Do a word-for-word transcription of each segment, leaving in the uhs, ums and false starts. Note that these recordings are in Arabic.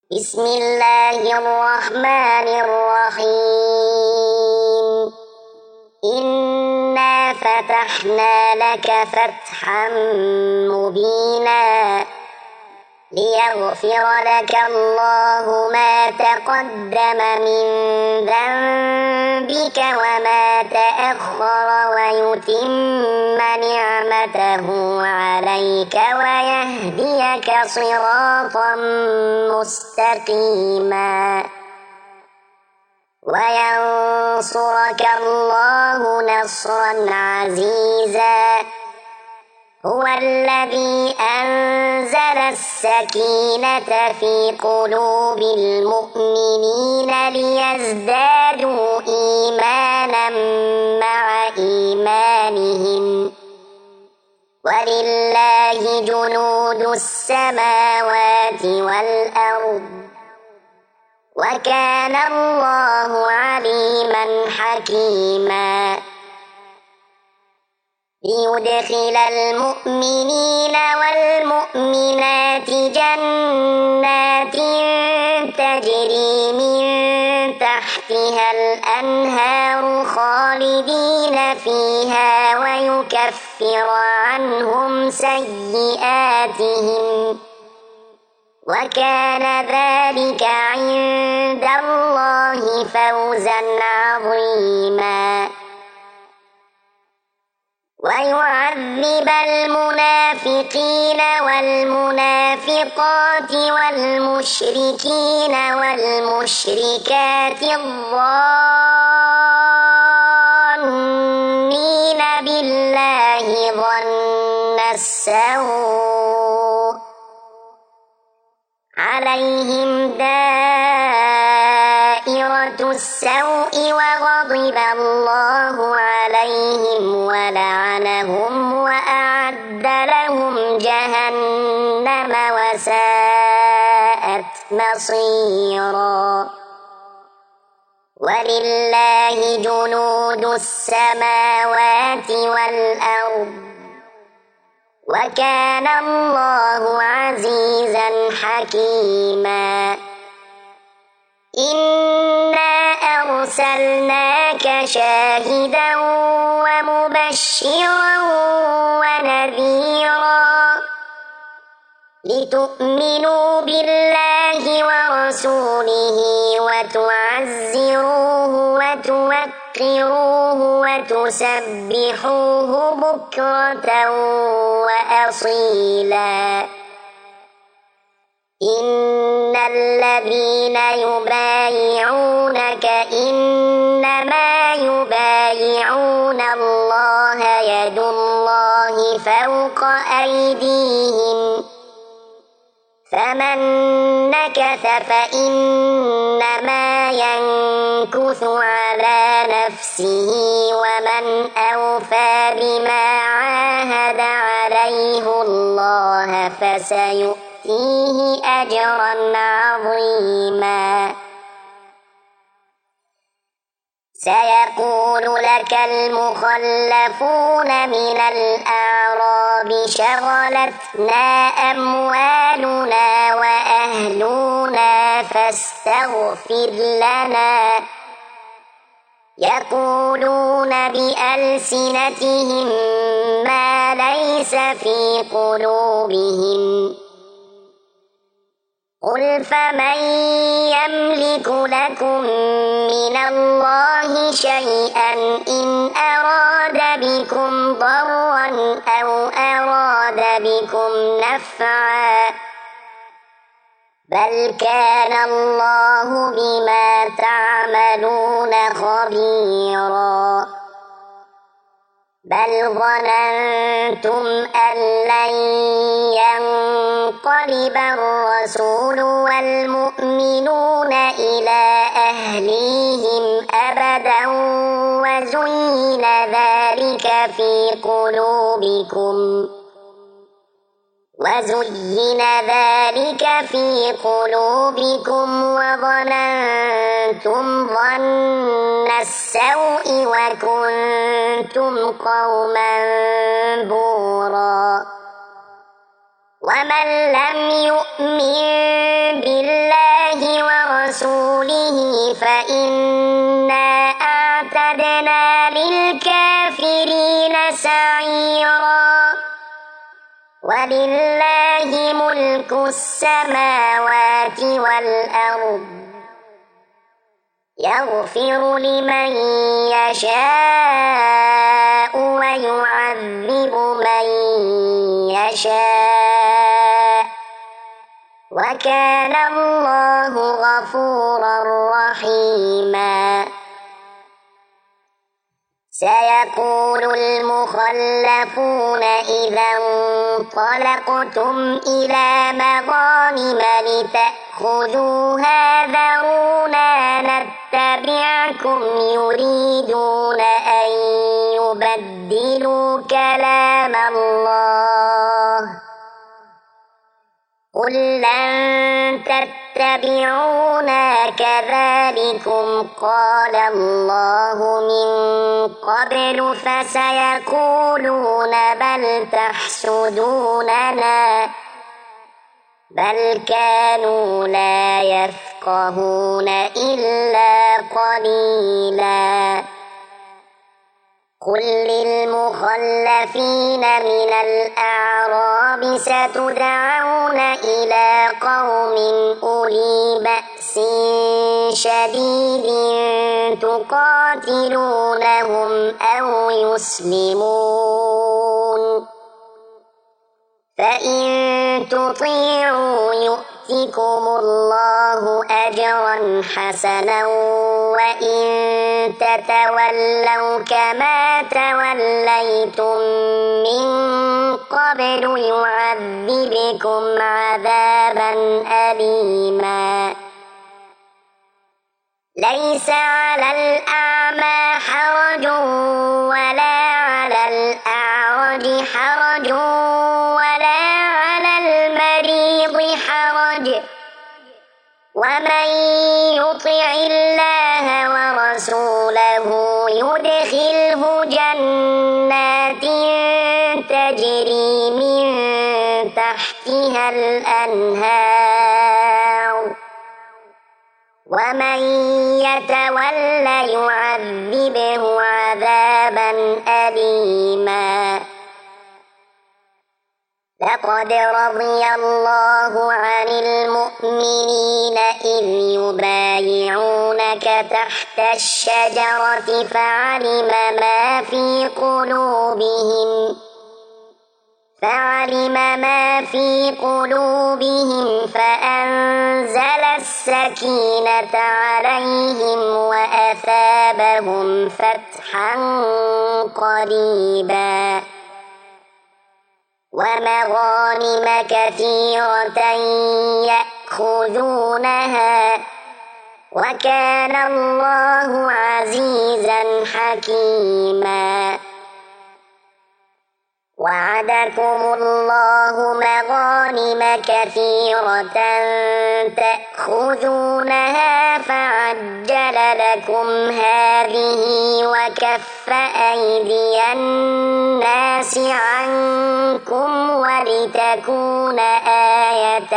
بسم الله الرحمن الرحيم. إنا فتحنا لك فتحا مبينا ليغفر لك الله ما تقدم من ذنبك وما تأخر ويتم نعمته عليك ويهديك صراطا مستقيما وينصرك الله نصرا عزيزا. هو الذي أنزل السكينة في قلوب المؤمنين ليزدادوا إيمانا مع إيمانهم ولله جنود السماوات والأرض وكان الله عليما حكيما. ليدخل المؤمنين والمؤمنات جنات تجري من تحتها الأنهار خالدين فيها ويكفر عنهم سيئاتهم وكان ذلك عند الله فوزا عظيما. ويعذب المنافقين والمنافقات والمشركين والمشركات الظانين بالله ظن السوء عليهم دائرة السوء وغضب الله عليهم ولعنهم وأعد لهم جهنم وساءت مصيرا. ولله جنود السماوات والأرض وكان الله عزيزا حكيما. إنا أرسلناك شاهدا ومبشرا ونذيرا لتؤمنوا بالله ورسوله وتعزروه وتوقروه وتسبحوه بكرة وأصيلا. إن الذين يبايعونك إنما يبايعون الله يد الله فوق أيديهم فمن نكث فإنما ينكث على نفسه ومن أوفى بما عاهد عليه الله فسيؤتيه أجرا عظيما. سيقول لك المخلفون من الأعراب شغلتنا أموالنا وأهلنا فاستغفر لنا يقولون بألسنتهم ما ليس في قلوبهم قل فمن يملك لكم من الله شيئا إن أراد بكم ضرا أو أراد بكم نفعا بل كان الله بما تعملون خبيرا. بل ظننتم أن لن ينقلب الرسول والمؤمنون إلى أهليهم أبدا وزين ذلك في قلوبكم وزين ذلك في قلوبكم وظننتم ظن السوء وكنتم قوما بورا. ومن لم يؤمن بالله ورسوله فإنا أعتدنا للكافرين سعيرا ولله ملك السماوات والأرض يغفر لمن يشاء ويعذب من يشاء وكان الله غفورا رحيما سيقول المخلفون إذا انطلقتم إلى مغانم لتأخذوها ذرونا نتبعكم يريدون أن يبدلوا كلام الله قل لن تتبعونا كذلكم قال الله من قبل فسيقولون بل تحسدوننا بل كانوا لا يفقهون إلا قليلا قل للمخلفين من الأعراب ستدعون إلى قوم أولي بأس شديد تقاتلونهم أو يسلمون فإن تطيعوا يؤتكم الله أجرا حسنا وإن تتولوا كما توليتم من قبل يعذبكم عذابا أليما ليس على الأعمى حرج ولا على الأعرج حرج ولا على المريض حرج ومن يطع الله ورسوله يدخله جنات تجري من تحتها الأنهار ومن يتول يعذبه عذابا أليما لقد رضي الله عن المؤمنين إذ يبايعونك تحت الشجرة فعلم ما في قلوبهم فعلم ما في قلوبهم فأنزل السكينة عليهم وأثابهم فتحا قريبا ومغانم كثيرة يأخذونها وكان الله عزيزا حكيما وعدكم الله مغانم كثيرة تأخذونها فعجل لكم هذه وكف أيدي الناس عنكم ولتكون آية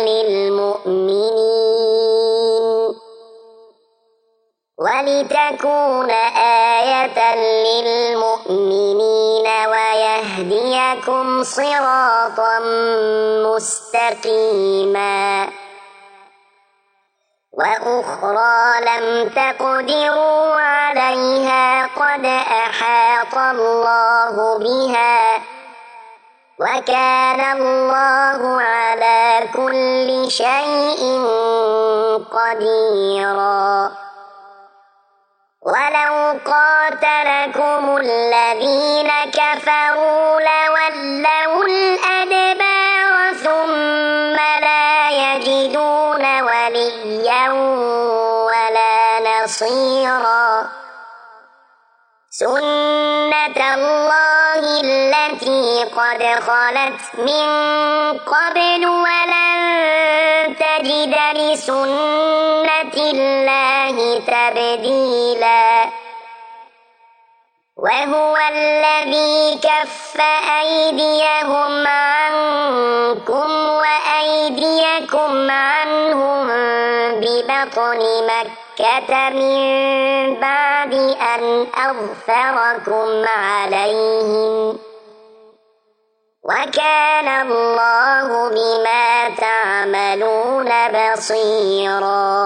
للمؤمنين ولتكون آية للمؤمنين ويهديكم صراطا مستقيما وأخرى لم تقدروا عليها قد أحاط الله بها وكان الله على كل شيء قديرا ولو قاتلكم الذين كفروا لولوا الأدبار ثم لا يجدون وليا ولا نصيرا سنة الله التي قد خلت من قبل ولن تجد لسنة الله تبديلا وهو الذي كف أيديهم عنكم وأيديكم عنهم ببطن مكة من بعد أن أظفركم عليهم وكان الله بما تعملون بصيرا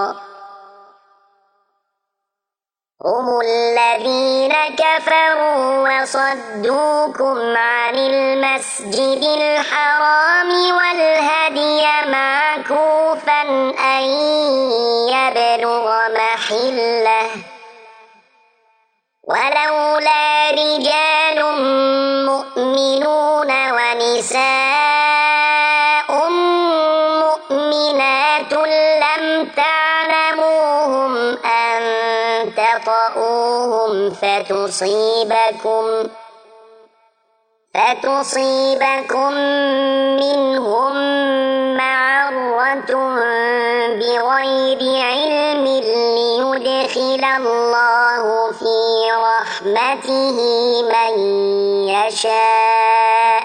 هم الذين كفروا وصدوكم عن المسجد الحرام والهدي معكوفا أن يبلغ محله ولولا رجال مؤمنون ونساء مؤمنات لم تعلموهم أن تطؤوهم فتصيبكم فتصيبكم منهم معرة بغير علم ليدخل الله في رحمته من يشاء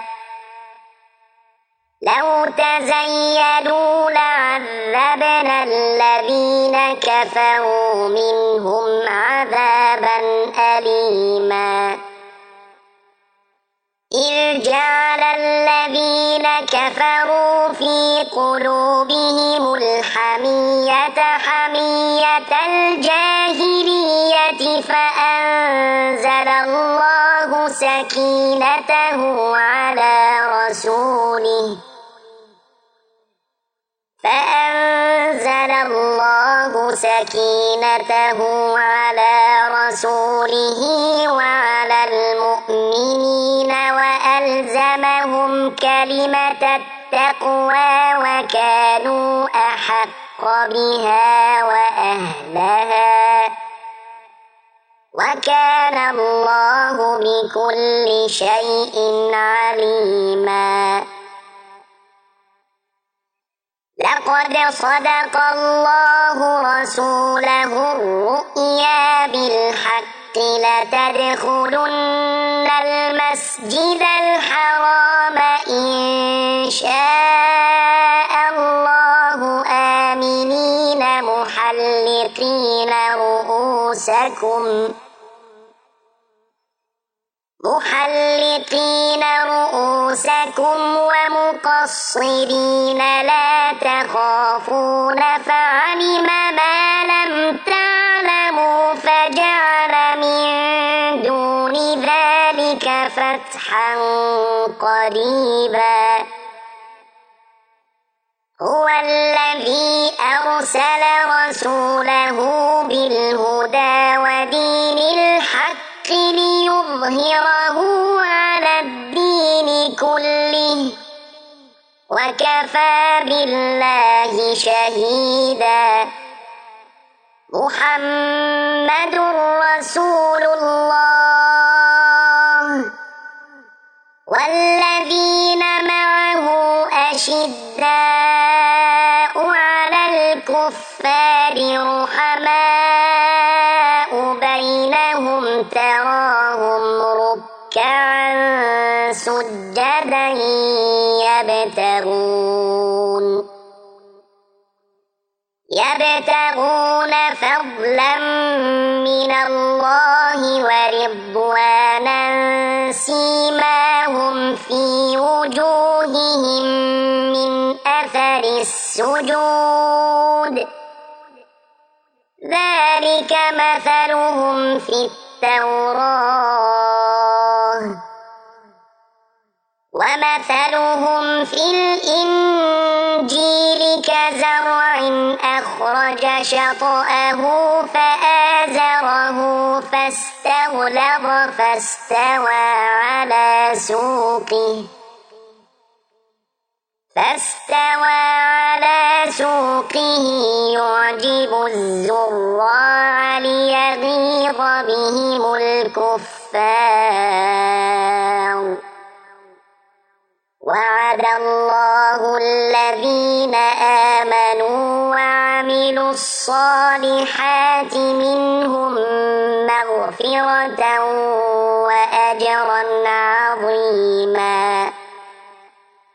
لو تزيلوا لعذبنا الذين كفروا منهم عذابا أليما إذ جعل الذين كفروا في قلوبهم الحمية حمية الجاهلية فأنزل الله سكينته على رسوله فأنزل الله سكينته على رسوله وعلى المؤمنين وألزمهم كلمة التقوى وكانوا أحق بها وأهلها وكان الله بكل شيء عليما لقد صدق الله رسوله الرؤيا بالحق لتدخلن المسجد الحرام إن شاء الله آمنين محلقين رؤوسكم محلقين رؤوسكم ومقصرين لا تخافون فعلم ما لم تعلموا فجعل من دون ذلك فتحا قريبا هو الذي أرسل رسوله بالهدى ودين الحق ليظهره على الدين كله وكفى بالله شهيدا محمد رسول الله والذين معه أشداء على الكفار رحماء بينهم تراهم ركعا سجدا يبتغون يبتغون فضلا من الله ورضوانا سيماهم في وجوههم من أثر السجود ذلك مثلهم في التوراة ومثلهم في الإنجيل كزرع أخرج شطأه فآزره فاستغلظ فاستوى على سوقه فاستوى على سوقه يعجب الزراع ليغيظ بهم الكفار وعد الله الذين آمنوا وعملوا الصالحات منهم مغفرة وأجرا عظيما